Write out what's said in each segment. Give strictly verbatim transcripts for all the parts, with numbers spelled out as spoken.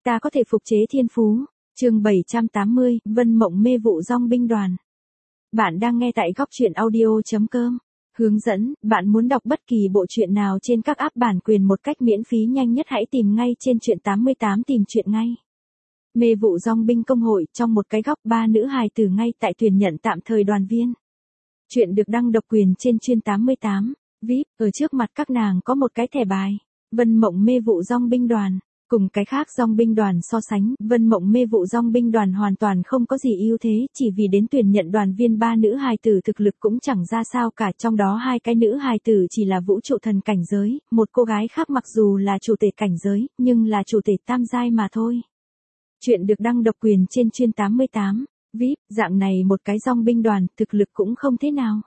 Ta có thể phục chế thiên phú. Chương bảy trăm tám mươi, Vân Mộng mê vụ dong binh đoàn. Bạn đang nghe tại góc truyện audio chấm com. Hướng dẫn, bạn muốn đọc bất kỳ bộ truyện nào trên các app bản quyền một cách miễn phí nhanh nhất hãy tìm ngay trên truyện tám mươi tám tìm truyện ngay. Mê vụ dong binh công hội, trong một cái góc ba nữ hài tử ngay tại tuyển nhận tạm thời đoàn viên. Chuyện được đăng độc quyền trên chuyên tám mươi tám, vê i pê, ở trước mặt các nàng có một cái thẻ bài, Vân Mộng mê vụ dong binh đoàn. Cùng cái khác dong binh đoàn so sánh, Vân Mộng mê vụ dong binh đoàn hoàn toàn không có gì ưu thế, chỉ vì đến tuyển nhận đoàn viên ba nữ hài tử thực lực cũng chẳng ra sao cả, trong đó hai cái nữ hài tử chỉ là vũ trụ thần cảnh giới, một cô gái khác mặc dù là chủ tể cảnh giới, nhưng là chủ tể tam giai mà thôi. Chuyện được đăng độc quyền trên chuyên tám mươi tám, vê i pê, dạng này một cái dong binh đoàn, thực lực cũng không thế nào.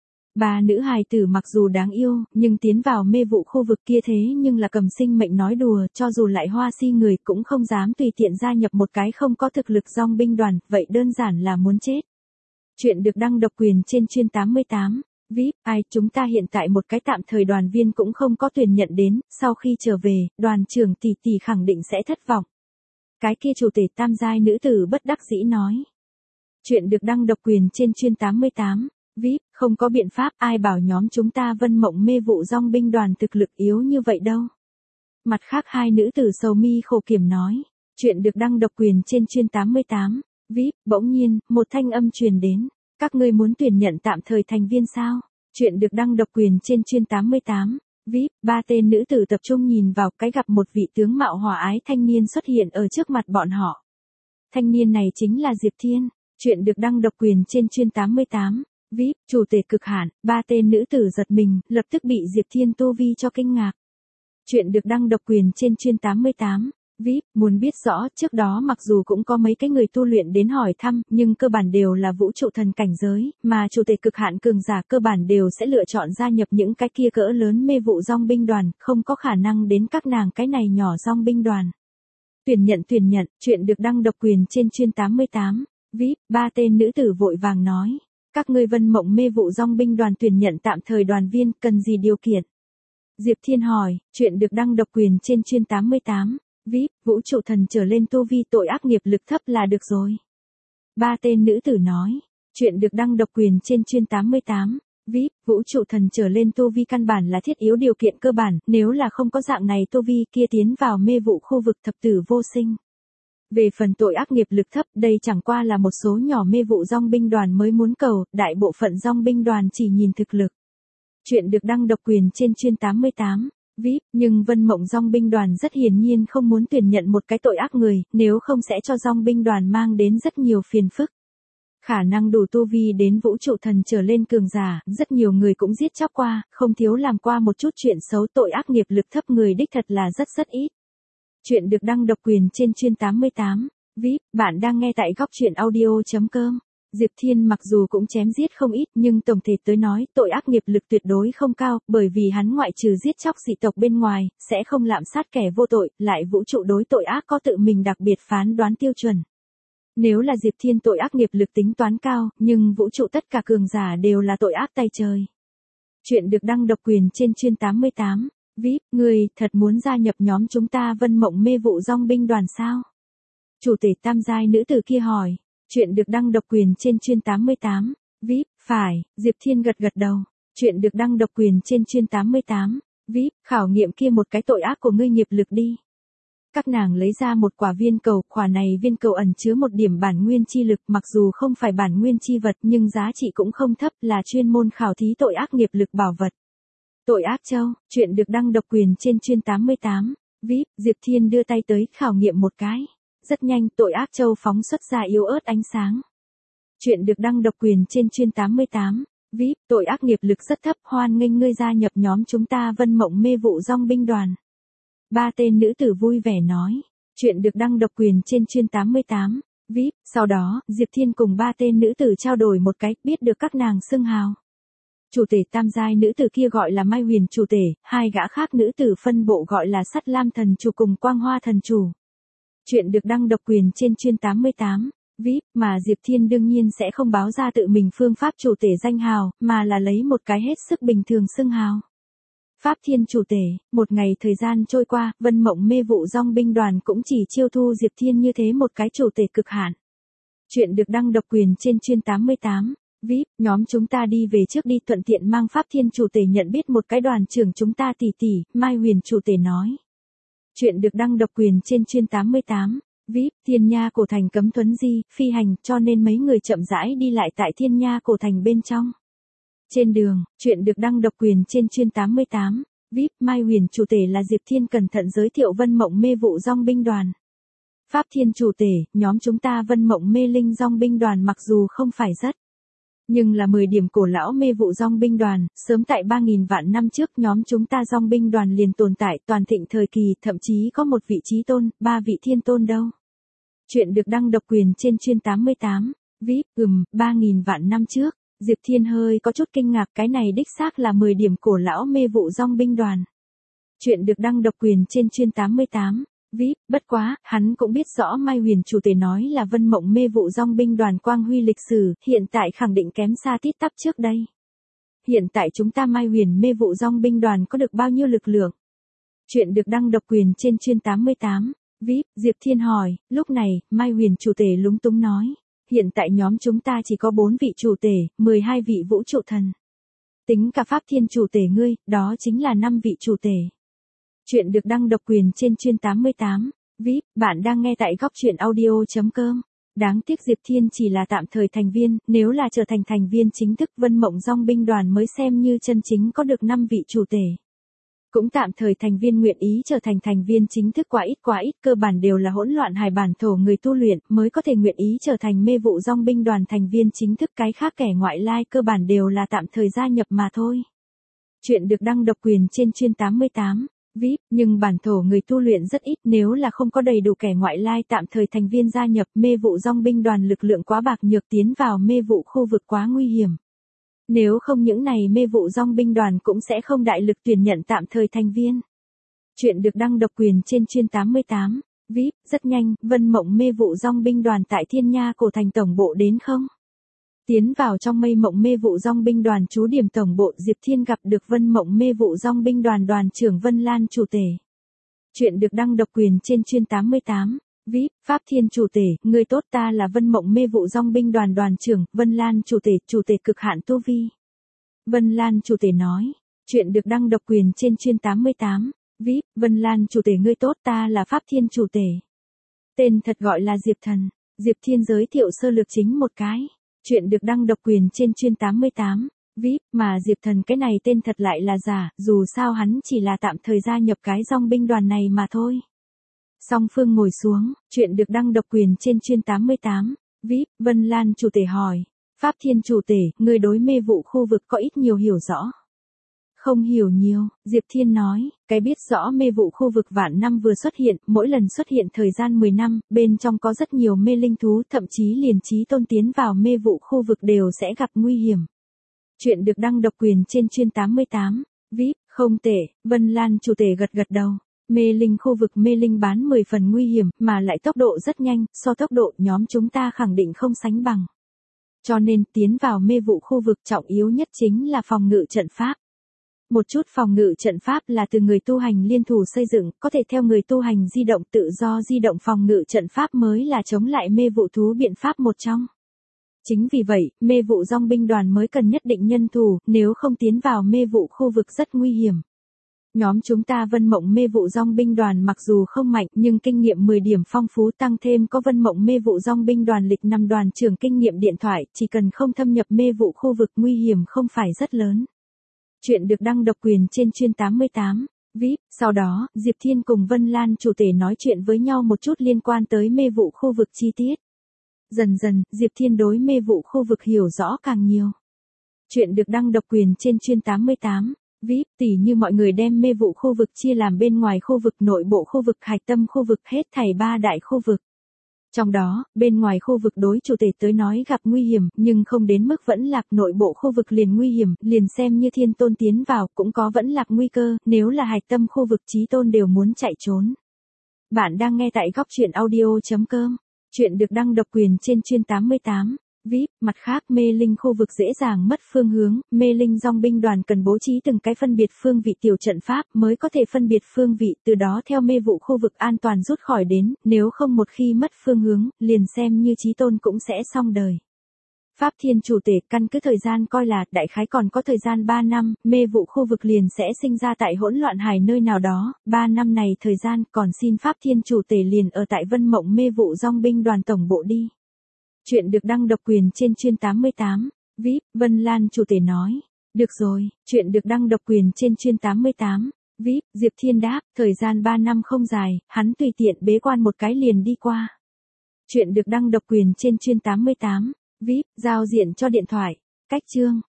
Ba nữ hài tử mặc dù đáng yêu, nhưng tiến vào mê vụ khu vực kia thế nhưng là cầm sinh mệnh nói đùa, cho dù lại hoa si người cũng không dám tùy tiện gia nhập một cái không có thực lực dong binh đoàn, vậy đơn giản là muốn chết. Chuyện được đăng độc quyền trên chuyên tám mươi tám, vê i pê, ai, chúng ta hiện tại một cái tạm thời đoàn viên cũng không có tuyển nhận đến, sau khi trở về, đoàn trưởng tỷ tỷ khẳng định sẽ thất vọng. Cái kia chủ tể tam giai nữ tử bất đắc dĩ nói. Chuyện được đăng độc quyền trên chuyên tám mươi tám, vê i pê, không có biện pháp, ai bảo nhóm chúng ta Vân Mộng mê vụ dong binh đoàn thực lực yếu như vậy đâu. Mặt khác hai nữ tử sầu mi khổ kiểm nói. Chuyện được đăng độc quyền trên chuyên tám mươi tám, vê i pê, bỗng nhiên, một thanh âm truyền đến. Các ngươi muốn tuyển nhận tạm thời thành viên sao? Chuyện được đăng độc quyền trên chuyên tám mươi tám, vê i pê, ba tên nữ tử tập trung nhìn vào cái gặp một vị tướng mạo hòa ái thanh niên xuất hiện ở trước mặt bọn họ. Thanh niên này chính là Diệp Thiên. Chuyện được đăng độc quyền trên chuyên tám mươi tám, vê i pê, chủ tể cực hạn, ba tên nữ tử giật mình, lập tức bị Diệp Thiên tu vi cho kinh ngạc. Chuyện được đăng độc quyền trên chuyên tám mươi tám, vê i pê, muốn biết rõ, trước đó mặc dù cũng có mấy cái người tu luyện đến hỏi thăm, nhưng cơ bản đều là vũ trụ thần cảnh giới, mà chủ tể cực hạn cường giả cơ bản đều sẽ lựa chọn gia nhập những cái kia cỡ lớn mê vụ dong binh đoàn, không có khả năng đến các nàng cái này nhỏ dong binh đoàn. Tuyển nhận tuyển nhận, chuyện được đăng độc quyền trên chuyên tám mươi tám, vê i pê, ba tên nữ tử vội vàng nói. Các ngươi Vân Mộng mê vụ dong binh đoàn tuyển nhận tạm thời đoàn viên, cần gì điều kiện? Diệp Thiên hỏi, chuyện được đăng độc quyền trên chuyên tám mươi tám, vê i pê, vũ trụ thần trở lên tu vi tội ác nghiệp lực thấp là được rồi. Ba tên nữ tử nói, chuyện được đăng độc quyền trên chuyên tám mươi tám, vê i pê, vũ trụ thần trở lên tu vi căn bản là thiết yếu điều kiện cơ bản, nếu là không có dạng này tu vi kia tiến vào mê vụ khu vực thập tử vô sinh. Về phần tội ác nghiệp lực thấp, đây chẳng qua là một số nhỏ mê vụ dong binh đoàn mới muốn cầu, đại bộ phận dong binh đoàn chỉ nhìn thực lực. Chuyện được đăng độc quyền trên chuyên tám mươi tám, vê i pê, nhưng Vân Mộng dong binh đoàn rất hiển nhiên không muốn tuyển nhận một cái tội ác người, nếu không sẽ cho dong binh đoàn mang đến rất nhiều phiền phức. Khả năng đủ tu vi đến vũ trụ thần trở lên cường giả, rất nhiều người cũng giết chóc qua, không thiếu làm qua một chút chuyện xấu, tội ác nghiệp lực thấp người đích thật là rất rất ít. Chuyện được đăng độc quyền trên chuyên tám mươi tám, vê i pê, bạn đang nghe tại góc truyện audio chấm com. Diệp Thiên mặc dù cũng chém giết không ít nhưng tổng thể tới nói tội ác nghiệp lực tuyệt đối không cao, bởi vì hắn ngoại trừ giết chóc dị tộc bên ngoài, sẽ không lạm sát kẻ vô tội, lại vũ trụ đối tội ác có tự mình đặc biệt phán đoán tiêu chuẩn. Nếu là Diệp Thiên tội ác nghiệp lực tính toán cao, nhưng vũ trụ tất cả cường giả đều là tội ác tay trời. Chuyện được đăng độc quyền trên chuyên tám mươi tám, vê i pê, người thật muốn gia nhập nhóm chúng ta Vân Mộng mê vụ dong binh đoàn sao? Chủ tể tam giai nữ tử kia hỏi. Chuyện được đăng độc quyền trên chuyên tám mươi tám, vê i pê, phải, Diệp Thiên gật gật đầu. Chuyện được đăng độc quyền trên chuyên tám mươi tám, vê i pê, khảo nghiệm kia một cái tội ác của ngươi nghiệp lực đi. Các nàng lấy ra một quả viên cầu, quả này viên cầu ẩn chứa một điểm bản nguyên chi lực, mặc dù không phải bản nguyên chi vật nhưng giá trị cũng không thấp, là chuyên môn khảo thí tội ác nghiệp lực bảo vật. Tội ác châu, chuyện được đăng độc quyền trên chuyên tám mươi tám, vê i pê, Diệp Thiên đưa tay tới khảo nghiệm một cái. Rất nhanh, tội ác châu phóng xuất ra yếu ớt ánh sáng. Chuyện được đăng độc quyền trên chuyên tám mươi tám, vê i pê, tội ác nghiệp lực rất thấp, hoan nghênh ngươi gia nhập nhóm chúng ta Vân Mộng mê vụ dong binh đoàn. Ba tên nữ tử vui vẻ nói. Chuyện được đăng độc quyền trên chuyên tám mươi tám, vê i pê, sau đó, Diệp Thiên cùng ba tên nữ tử trao đổi một cái, biết được các nàng xưng hào. Chủ tể tam giai nữ tử kia gọi là Mai Huyền chủ tể, hai gã khác nữ tử phân bộ gọi là Sắt Lam thần chủ cùng Quang Hoa thần chủ. Chuyện được đăng độc quyền trên chuyên tám mươi tám, vê i pê, mà Diệp Thiên đương nhiên sẽ không báo ra tự mình phương pháp chủ tể danh hào, mà là lấy một cái hết sức bình thường xưng hào. Pháp Thiên Chủ Tể, một ngày thời gian trôi qua, Vân Mộng Mê Vụ Dong binh đoàn cũng chỉ chiêu thu Diệp Thiên như thế một cái chủ tể cực hạn. Chuyện được đăng độc quyền trên chuyên tám mươi tám. vê i pê, nhóm chúng ta đi về trước đi, thuận tiện mang Pháp Thiên Chủ Tể nhận biết một cái đoàn trưởng chúng ta tỷ tỷ, Mai Huyền Chủ Tể nói. Chuyện được đăng độc quyền trên chuyên tám mươi tám. vê i pê, Thiên Nha Cổ Thành cấm thuấn di, phi hành, cho nên mấy người chậm rãi đi lại tại Thiên Nha Cổ Thành bên trong. Trên đường, chuyện được đăng độc quyền trên chuyên tám mươi tám. vê i pê, Mai Huyền Chủ Tể là Diệp Thiên cẩn thận giới thiệu Vân Mộng Mê Vụ Dong binh đoàn. Pháp Thiên Chủ Tể, nhóm chúng ta Vân Mộng Mê Linh Dong binh đoàn mặc dù không phải rất, nhưng là mười điểm cổ lão mê vụ dong binh đoàn, sớm tại ba nghìn vạn năm trước nhóm chúng ta dong binh đoàn liền tồn tại toàn thịnh thời kỳ, thậm chí có một vị trí tôn, ba vị thiên tôn đâu. Chuyện được đăng độc quyền trên chuyên tám mươi tám. vê i pê, ừm, ba nghìn vạn năm trước, Diệp Thiên hơi có chút kinh ngạc, cái này đích xác là mười điểm cổ lão mê vụ dong binh đoàn. Chuyện được đăng độc quyền trên chuyên tám mươi tám. vê i pê, bất quá, hắn cũng biết rõ Mai Huyền Chủ Tể nói là Vân Mộng Mê Vụ Dong binh đoàn quang huy lịch sử, hiện tại khẳng định kém xa tít tắp trước đây. Hiện tại chúng ta Mai Huyền Mê Vụ Dong binh đoàn có được bao nhiêu lực lượng? Chuyện được đăng độc quyền trên chuyên tám mươi tám. vê i pê, Diệp Thiên hỏi, lúc này, Mai Huyền Chủ Tể lúng túng nói, hiện tại nhóm chúng ta chỉ có bốn vị chủ tể, mười hai vị vũ trụ thần. Tính cả Pháp Thiên Chủ Tể ngươi, đó chính là năm vị chủ tể. Chuyện được đăng độc quyền trên chuyên tám mươi tám. vê i pê, bạn đang nghe tại góc truyện audio chấm com. Đáng tiếc Diệp Thiên chỉ là tạm thời thành viên, nếu là trở thành thành viên chính thức Vân Mộng Dong binh đoàn mới xem như chân chính có được năm vị chủ tể. Cũng tạm thời thành viên nguyện ý trở thành thành viên chính thức quá ít quá ít, cơ bản đều là hỗn loạn hài bản thổ người tu luyện mới có thể nguyện ý trở thành mê vụ dong binh đoàn thành viên chính thức, cái khác kẻ ngoại lai cơ bản đều là tạm thời gia nhập mà thôi. Chuyện được đăng độc quyền trên chuyên tám mươi tám. vê i pê, nhưng bản thổ người tu luyện rất ít, nếu là không có đầy đủ kẻ ngoại lai tạm thời thành viên gia nhập, mê vụ dong binh đoàn lực lượng quá bạc nhược, tiến vào mê vụ khu vực quá nguy hiểm. Nếu không những này mê vụ dong binh đoàn cũng sẽ không đại lực tuyển nhận tạm thời thành viên. Chuyện được đăng độc quyền trên chuyên tám mươi tám. vê i pê, rất nhanh, Vân Mộng Mê Vụ Dong binh đoàn tại Thiên Nha Cổ Thành tổng bộ đến không? Tiến vào trong mây mộng mê vụ dong binh đoàn trú điểm tổng bộ, Diệp Thiên gặp được Vân Mộng Mê Vụ Dong binh đoàn đoàn trưởng Vân Lan Chủ Tể. Chuyện được đăng độc quyền trên chuyên tám mươi tám. vê i pê, Pháp Thiên Chủ Tể, người tốt, ta là Vân Mộng Mê Vụ Dong binh đoàn đoàn trưởng Vân Lan Chủ Tể, chủ tể cực hạn tu vi. Vân Lan Chủ Tể nói. Chuyện được đăng độc quyền trên chuyên tám mươi tám. vê i pê, Vân Lan Chủ Tể, người tốt, ta là Pháp Thiên Chủ Tể. Tên thật gọi là Diệp Thần. Diệp Thiên giới thiệu sơ lược chính một cái. Chuyện được đăng độc quyền trên chuyên tám mươi tám. vê i pê, mà Diệp Thần cái này tên thật lại là giả, dù sao hắn chỉ là tạm thời gia nhập cái dong binh đoàn này mà thôi. Song phương ngồi xuống, chuyện được đăng độc quyền trên chuyên tám mươi tám. vê i pê, Vân Lan Chủ Tể hỏi. Pháp Thiên Chủ Tể, người đối mê vụ khu vực có ít nhiều hiểu rõ. Không hiểu nhiều, Diệp Thiên nói, cái biết rõ mê vụ khu vực vạn năm vừa xuất hiện, mỗi lần xuất hiện thời gian mười năm, bên trong có rất nhiều mê linh thú, thậm chí liền chí tôn tiến vào mê vụ khu vực đều sẽ gặp nguy hiểm. Chuyện được đăng độc quyền trên chuyên tám mươi tám. vê i pê, không tệ, Vân Lan Chủ Tể gật gật đầu. Mê linh khu vực mê linh bán mười phần nguy hiểm, mà lại tốc độ rất nhanh, so tốc độ nhóm chúng ta khẳng định không sánh bằng. Cho nên tiến vào mê vụ khu vực trọng yếu nhất chính là phòng ngự trận pháp. Một chút phòng ngự trận pháp là từ người tu hành liên thủ xây dựng, có thể theo người tu hành di động tự do di động, phòng ngự trận pháp mới là chống lại mê vụ thú biện pháp một trong. Chính vì vậy, mê vụ dong binh đoàn mới cần nhất định nhân thủ, nếu không tiến vào mê vụ khu vực rất nguy hiểm. Nhóm chúng ta Vân Mộng Mê Vụ Dong binh đoàn mặc dù không mạnh nhưng kinh nghiệm mười điểm phong phú, tăng thêm có Vân Mộng Mê Vụ Dong binh đoàn lịch năm đoàn trưởng kinh nghiệm điện thoại, chỉ cần không thâm nhập mê vụ khu vực nguy hiểm không phải rất lớn. Chuyện được đăng độc quyền trên chuyên tám mươi tám. vê i pê, sau đó, Diệp Thiên cùng Vân Lan Chủ Tể nói chuyện với nhau một chút liên quan tới mê vụ khu vực chi tiết. Dần dần, Diệp Thiên đối mê vụ khu vực hiểu rõ càng nhiều. Chuyện được đăng độc quyền trên chuyên tám mươi tám. vê i pê, tỉ như mọi người đem mê vụ khu vực chia làm bên ngoài khu vực, nội bộ khu vực, hạch tâm khu vực, hết thảy ba đại khu vực. Trong đó, bên ngoài khu vực đối chủ tể tới nói gặp nguy hiểm, nhưng không đến mức vẫn lạc, nội bộ khu vực liền nguy hiểm, liền xem như thiên tôn tiến vào, cũng có vẫn lạc nguy cơ, nếu là hạch tâm khu vực chí tôn đều muốn chạy trốn. Bạn đang nghe tại góc truyện audio chấm com. Chuyện được đăng độc quyền trên chuyên tám mươi tám. vê i pê, mặt khác mê linh khu vực dễ dàng mất phương hướng, mê linh dòng binh đoàn cần bố trí từng cái phân biệt phương vị tiểu trận pháp mới có thể phân biệt phương vị, từ đó theo mê vụ khu vực an toàn rút khỏi đến, nếu không một khi mất phương hướng, liền xem như chí tôn cũng sẽ xong đời. Pháp Thiên Chủ Tể, căn cứ thời gian coi là, đại khái còn có thời gian ba năm, mê vụ khu vực liền sẽ sinh ra tại hỗn loạn hải nơi nào đó, ba năm này thời gian còn xin Pháp Thiên Chủ Tể liền ở tại Vân Mộng mê vụ dòng binh đoàn tổng bộ đi. Chuyện được đăng độc quyền trên chuyên tám mươi tám, vê i pê, Vân Lan Chủ Tể nói. Được rồi, chuyện được đăng độc quyền trên chuyên tám mươi tám, vê i pê, Diệp Thiên đáp, thời gian ba năm không dài, hắn tùy tiện bế quan một cái liền đi qua. Chuyện được đăng độc quyền trên chuyên tám mươi tám, vê i pê, giao diện cho điện thoại, cách chương.